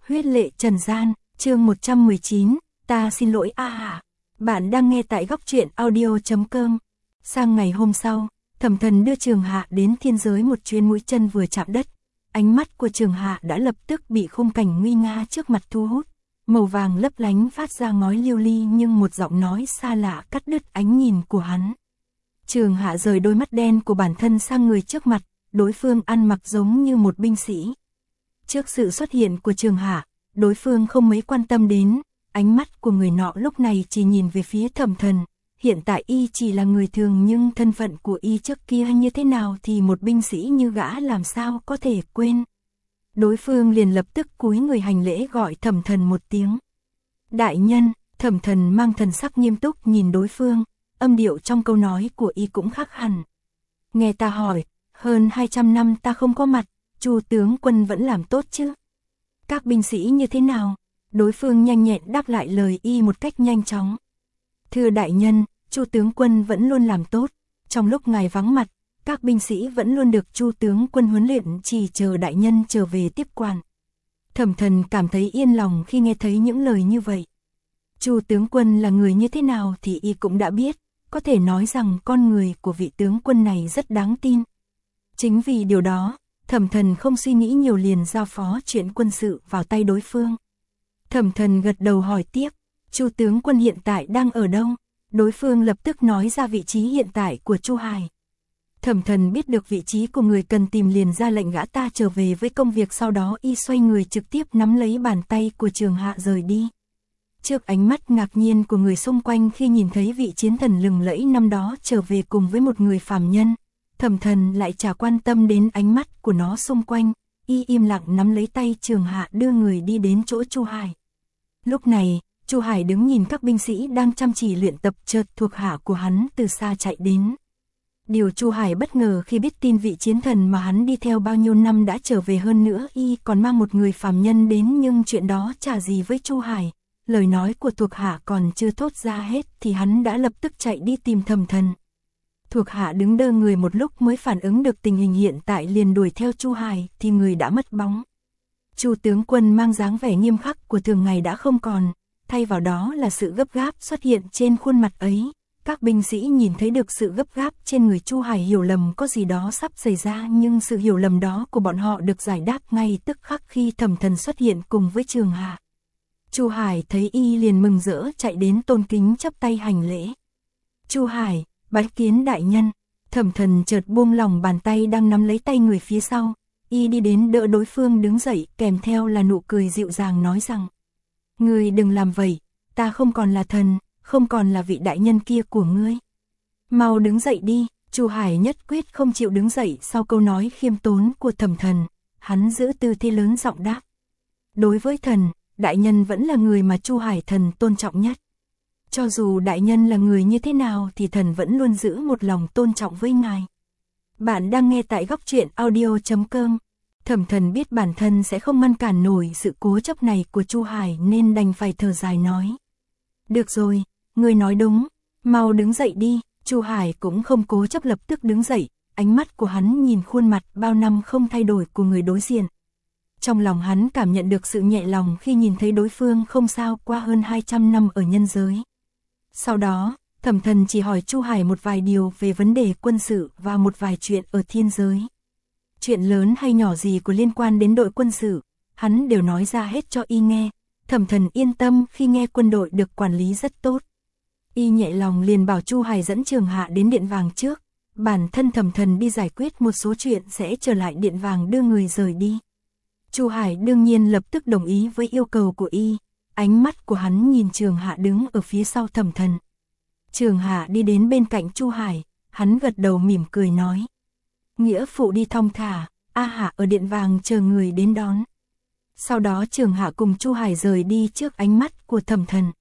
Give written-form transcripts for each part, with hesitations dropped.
Huyết lệ trần gian, chương 119, ta xin lỗi a hạ. Bạn đang nghe tại góc truyện audio.com. Sang ngày hôm sau, Thẩm Thần đưa Trường Hạ đến thiên giới một chuyến, mũi chân vừa chạm đất. Ánh mắt của Trường Hạ đã lập tức bị khung cảnh nguy nga trước mặt thu hút. Màu vàng lấp lánh phát ra ngói liêu ly, nhưng một giọng nói xa lạ cắt đứt ánh nhìn của hắn. Trường Hạ rời đôi mắt đen của bản thân sang người trước mặt, đối phương ăn mặc giống như một binh sĩ. Trước sự xuất hiện của Trường Hạ, đối phương không mấy quan tâm đến, ánh mắt của người nọ lúc này chỉ nhìn về phía Thẩm Thần. Hiện tại y chỉ là người thường, nhưng thân phận của y trước kia như thế nào thì một binh sĩ như gã làm sao có thể quên. Đối phương liền lập tức cúi người hành lễ gọi Thẩm Thần một tiếng. Đại nhân. Thẩm Thần mang thần sắc nghiêm túc nhìn đối phương, âm điệu trong câu nói của y cũng khác hẳn. Nghe ta hỏi, hơn 200 năm ta không có mặt, Chu tướng quân vẫn làm tốt chứ? Các binh sĩ như thế nào? Đối phương nhanh nhẹn đáp lại lời y một cách nhanh chóng. Thưa đại nhân, Chu tướng quân vẫn luôn làm tốt. Trong lúc ngài vắng mặt, các binh sĩ vẫn luôn được Chu tướng quân huấn luyện, chỉ chờ đại nhân trở về tiếp quản. Thẩm Thần cảm thấy yên lòng khi nghe thấy những lời như vậy. Chu tướng quân là người như thế nào thì y cũng đã biết, có thể nói rằng con người của vị tướng quân này rất đáng tin. Chính vì điều đó, Thẩm Thần không suy nghĩ nhiều liền giao phó chuyện quân sự vào tay đối phương. Thẩm Thần gật đầu hỏi tiếp, Chu tướng quân hiện tại đang ở đâu? Đối phương lập tức nói ra vị trí hiện tại của Chu Hải. Thẩm Thần biết được vị trí của người cần tìm liền ra lệnh gã ta trở về với công việc, sau đó y xoay người trực tiếp nắm lấy bàn tay của Trường Hạ rời đi. Trước ánh mắt ngạc nhiên của người xung quanh khi nhìn thấy vị chiến thần lừng lẫy năm đó trở về cùng với một người phàm nhân, Thẩm Thần lại chả quan tâm đến ánh mắt của nó xung quanh, y im lặng nắm lấy tay Trường Hạ đưa người đi đến chỗ Chu Hải. Lúc này, Chu Hải đứng nhìn các binh sĩ đang chăm chỉ luyện tập, chợt thuộc hạ của hắn từ xa chạy đến. Điều Chu Hải bất ngờ khi biết tin vị chiến thần mà hắn đi theo bao nhiêu năm đã trở về, hơn nữa y còn mang một người phàm nhân đến, nhưng chuyện đó chả gì với Chu Hải. Lời nói của thuộc hạ còn chưa thốt ra hết thì hắn đã lập tức chạy đi tìm Thẩm Thần. Thuộc hạ đứng đơ người một lúc mới phản ứng được tình hình hiện tại, liền đuổi theo Chu Hải thì người đã mất bóng. Chu tướng quân mang dáng vẻ nghiêm khắc của thường ngày đã không còn, thay vào đó là sự gấp gáp xuất hiện trên khuôn mặt ấy. Các binh sĩ nhìn thấy được sự gấp gáp trên người Chu Hải, hiểu lầm có gì đó sắp xảy ra, nhưng sự hiểu lầm đó của bọn họ được giải đáp ngay tức khắc khi Thẩm Thần xuất hiện cùng với Trường Hạ. Chu Hải thấy y liền mừng rỡ chạy đến tôn kính chắp tay hành lễ. Chu Hải, bái kiến đại nhân. Thẩm Thần chợt buông lỏng bàn tay đang nắm lấy tay người phía sau, y đi đến đỡ đối phương đứng dậy, kèm theo là nụ cười dịu dàng nói rằng: Ngươi đừng làm vậy, ta không còn là thần, không còn là vị đại nhân kia của ngươi. Mau đứng dậy đi. Chu Hải nhất quyết không chịu đứng dậy sau câu nói khiêm tốn của Thẩm Thần, hắn giữ tư thế lớn giọng đáp. Đối với thần, đại nhân vẫn là người mà Chu Hải thần tôn trọng nhất. Cho dù đại nhân là người như thế nào thì thần vẫn luôn giữ một lòng tôn trọng với ngài. Bạn đang nghe tại góc truyện audio.com. Thẩm Thần biết bản thân sẽ không ngăn cản nổi sự cố chấp này của Chu Hải nên đành phải thở dài nói. Được rồi, ngươi nói đúng, mau đứng dậy đi. Chu Hải cũng không cố chấp, lập tức đứng dậy, ánh mắt của hắn nhìn khuôn mặt bao năm không thay đổi của người đối diện. Trong lòng hắn cảm nhận được sự nhẹ lòng khi nhìn thấy đối phương không sao qua hơn 200 năm ở nhân giới. Sau đó, Thẩm Thần chỉ hỏi Chu Hải một vài điều về vấn đề quân sự và một vài chuyện ở thiên giới. Chuyện lớn hay nhỏ gì của liên quan đến đội quân sự, hắn đều nói ra hết cho y nghe. Thẩm Thần yên tâm khi nghe quân đội được quản lý rất tốt. Y nhẹ lòng liền bảo Chu Hải dẫn Trường Hạ đến Điện Vàng trước. Bản thân Thẩm Thần đi giải quyết một số chuyện sẽ trở lại Điện Vàng đưa người rời đi. Chu Hải đương nhiên lập tức đồng ý với yêu cầu của y. Ánh mắt của hắn nhìn Trường Hạ đứng ở phía sau Thẩm Thần. Trường Hạ đi đến bên cạnh Chu Hải, hắn gật đầu mỉm cười nói. Nghĩa phụ đi thong thả, A Hạ ở Điện Vàng chờ người đến đón. Sau đó Trường Hạ cùng Chu Hải rời đi trước ánh mắt của Thẩm Thần.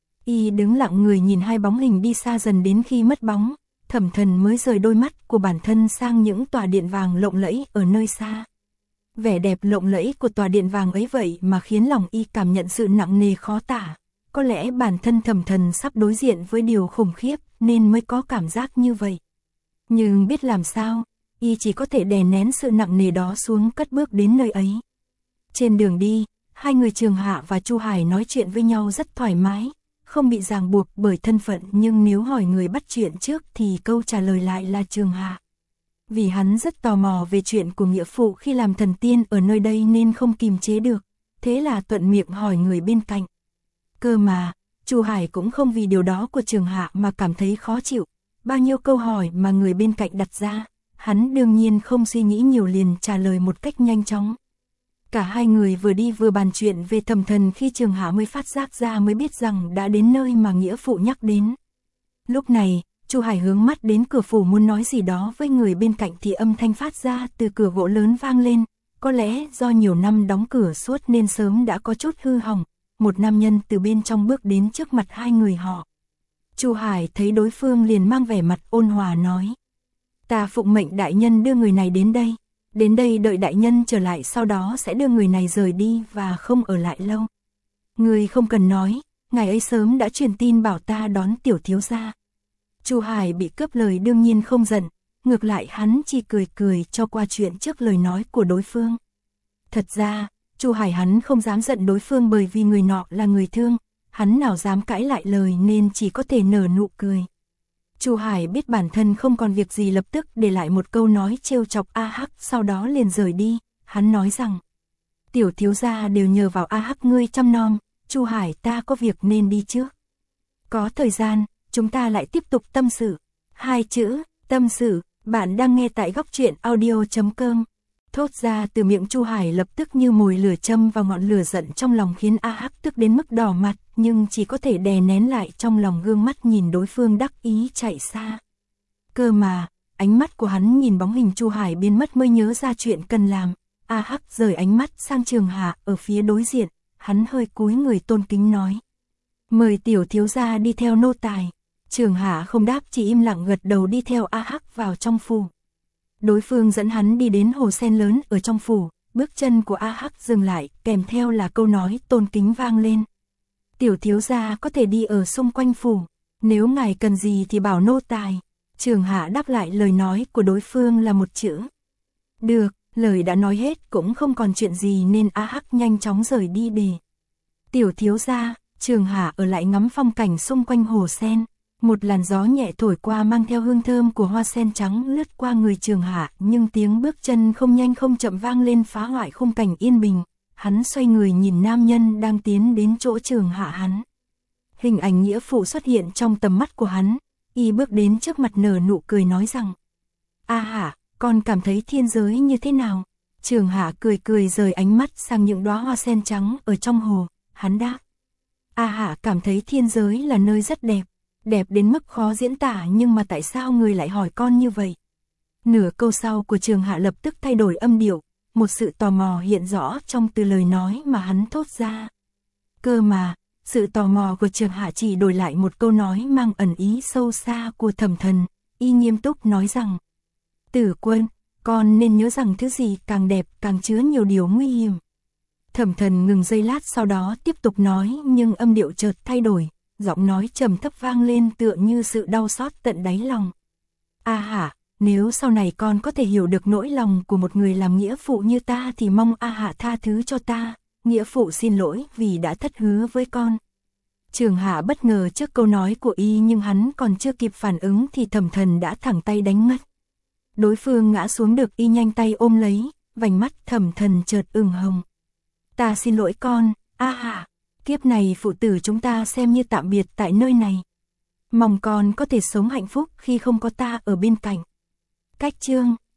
Y đứng lặng người nhìn hai bóng hình đi xa dần, đến khi mất bóng, Thẩm Thần mới rời đôi mắt của bản thân sang những tòa điện vàng lộng lẫy ở nơi xa. Vẻ đẹp lộng lẫy của tòa điện vàng ấy vậy mà khiến lòng y cảm nhận sự nặng nề khó tả. Có lẽ bản thân Thẩm Thần sắp đối diện với điều khủng khiếp nên mới có cảm giác như vậy. Nhưng biết làm sao, y chỉ có thể đè nén sự nặng nề đó xuống, cất bước đến nơi ấy. Trên đường đi, hai người Trường Hạ và Chu Hải nói chuyện với nhau rất thoải mái, không bị ràng buộc bởi thân phận, nhưng nếu hỏi người bắt chuyện trước thì câu trả lời lại là Trường Hạ. Vì hắn rất tò mò về chuyện của nghĩa phụ khi làm thần tiên ở nơi đây nên không kìm chế được, thế là thuận miệng hỏi người bên cạnh. Cơ mà, Chu Hải cũng không vì điều đó của Trường Hạ mà cảm thấy khó chịu, bao nhiêu câu hỏi mà người bên cạnh đặt ra, hắn đương nhiên không suy nghĩ nhiều liền trả lời một cách nhanh chóng. Cả hai người vừa đi vừa bàn chuyện về Thẩm Thần khi Trường Hạ mới phát giác ra mới biết rằng đã đến nơi mà nghĩa phụ nhắc đến. Lúc này, Chu Hải hướng mắt đến cửa phủ muốn nói gì đó với người bên cạnh thì âm thanh phát ra từ cửa gỗ lớn vang lên, có lẽ do nhiều năm đóng cửa suốt nên sớm đã có chút hư hỏng. Một nam nhân từ bên trong bước đến trước mặt hai người họ. Chu Hải thấy đối phương liền mang vẻ mặt ôn hòa nói: "Ta phụng mệnh đại nhân đưa người này đến đây đợi đại nhân trở lại, sau đó sẽ đưa người này rời đi và không ở lại lâu. Người không cần nói, ngài ấy sớm đã truyền tin bảo ta đón tiểu thiếu gia." Chu Hải bị cướp lời đương nhiên không giận, ngược lại hắn chỉ cười cười cho qua chuyện trước lời nói của đối phương. Thật ra, Chu Hải hắn không dám giận đối phương bởi vì người nọ là người thương, hắn nào dám cãi lại lời nên chỉ có thể nở nụ cười. Chu Hải biết bản thân không còn việc gì lập tức để lại một câu nói trêu chọc A Hắc, sau đó liền rời đi, hắn nói rằng: "Tiểu thiếu gia đều nhờ vào A Hắc ngươi chăm nom, Chu Hải ta có việc nên đi trước. Có thời gian, chúng ta lại tiếp tục tâm sự." Hai chữ, tâm sự, bạn đang nghe tại góc truyện audio.com. Thốt ra từ miệng Chu Hải lập tức như mồi lửa châm vào ngọn lửa giận trong lòng khiến A Hắc tức đến mức đỏ mặt, nhưng chỉ có thể đè nén lại trong lòng, gương mắt nhìn đối phương đắc ý chạy xa. Cơ mà, ánh mắt của hắn nhìn bóng hình Chu Hải biến mất mới nhớ ra chuyện cần làm. A Hắc rời ánh mắt sang Trường Hạ ở phía đối diện, hắn hơi cúi người tôn kính nói: "Mời tiểu thiếu gia đi theo nô tài." Trường Hạ không đáp, chỉ im lặng gật đầu đi theo A Hắc vào trong phủ. Đối phương dẫn hắn đi đến hồ sen lớn ở trong phủ, bước chân của A Hắc dừng lại, kèm theo là câu nói tôn kính vang lên: "Tiểu thiếu gia có thể đi ở xung quanh phủ, nếu ngài cần gì thì bảo nô tài." Trường Hạ đáp lại lời nói của đối phương là một chữ: "Được." Lời đã nói hết cũng không còn chuyện gì nên A Hắc nhanh chóng rời đi để. Tiểu thiếu gia, Trường Hạ ở lại ngắm phong cảnh xung quanh hồ sen. Một làn gió nhẹ thổi qua mang theo hương thơm của hoa sen trắng lướt qua người Trường Hạ, nhưng tiếng bước chân không nhanh không chậm vang lên phá hoại khung cảnh yên bình. Hắn xoay người nhìn nam nhân đang tiến đến chỗ Trường Hạ hắn. Hình ảnh nghĩa phụ xuất hiện trong tầm mắt của hắn, y bước đến trước mặt nở nụ cười nói rằng: "A Hạ, con cảm thấy thiên giới như thế nào?" Trường Hạ cười cười rời ánh mắt sang những đóa hoa sen trắng ở trong hồ, hắn đáp: "A Hạ cảm thấy thiên giới là nơi rất đẹp. Đẹp đến mức khó diễn tả, nhưng mà tại sao người lại hỏi con như vậy?" Nửa câu sau của Trường Hạ lập tức thay đổi âm điệu, một sự tò mò hiện rõ trong từ lời nói mà hắn thốt ra. Cơ mà, sự tò mò của Trường Hạ chỉ đổi lại một câu nói mang ẩn ý sâu xa của Thẩm Thần, y nghiêm túc nói rằng: "Tử Quân, con nên nhớ rằng thứ gì càng đẹp càng chứa nhiều điều nguy hiểm." Thẩm Thần ngừng giây lát sau đó tiếp tục nói, nhưng âm điệu chợt thay đổi. Giọng nói trầm thấp vang lên tựa như sự đau xót tận đáy lòng. "A Hạ, nếu sau này con có thể hiểu được nỗi lòng của một người làm nghĩa phụ như ta thì mong A Hạ tha thứ cho ta, nghĩa phụ xin lỗi vì đã thất hứa với con." Trường Hạ bất ngờ trước câu nói của y, nhưng hắn còn chưa kịp phản ứng thì Thẩm Thần đã thẳng tay đánh ngất. Đối phương ngã xuống được y nhanh tay ôm lấy, vành mắt Thẩm Thần chợt ửng hồng. "Ta xin lỗi con, A Hạ. Kiếp này phụ tử chúng ta xem như tạm biệt tại nơi này. Mong con có thể sống hạnh phúc khi không có ta ở bên cạnh." Cách chương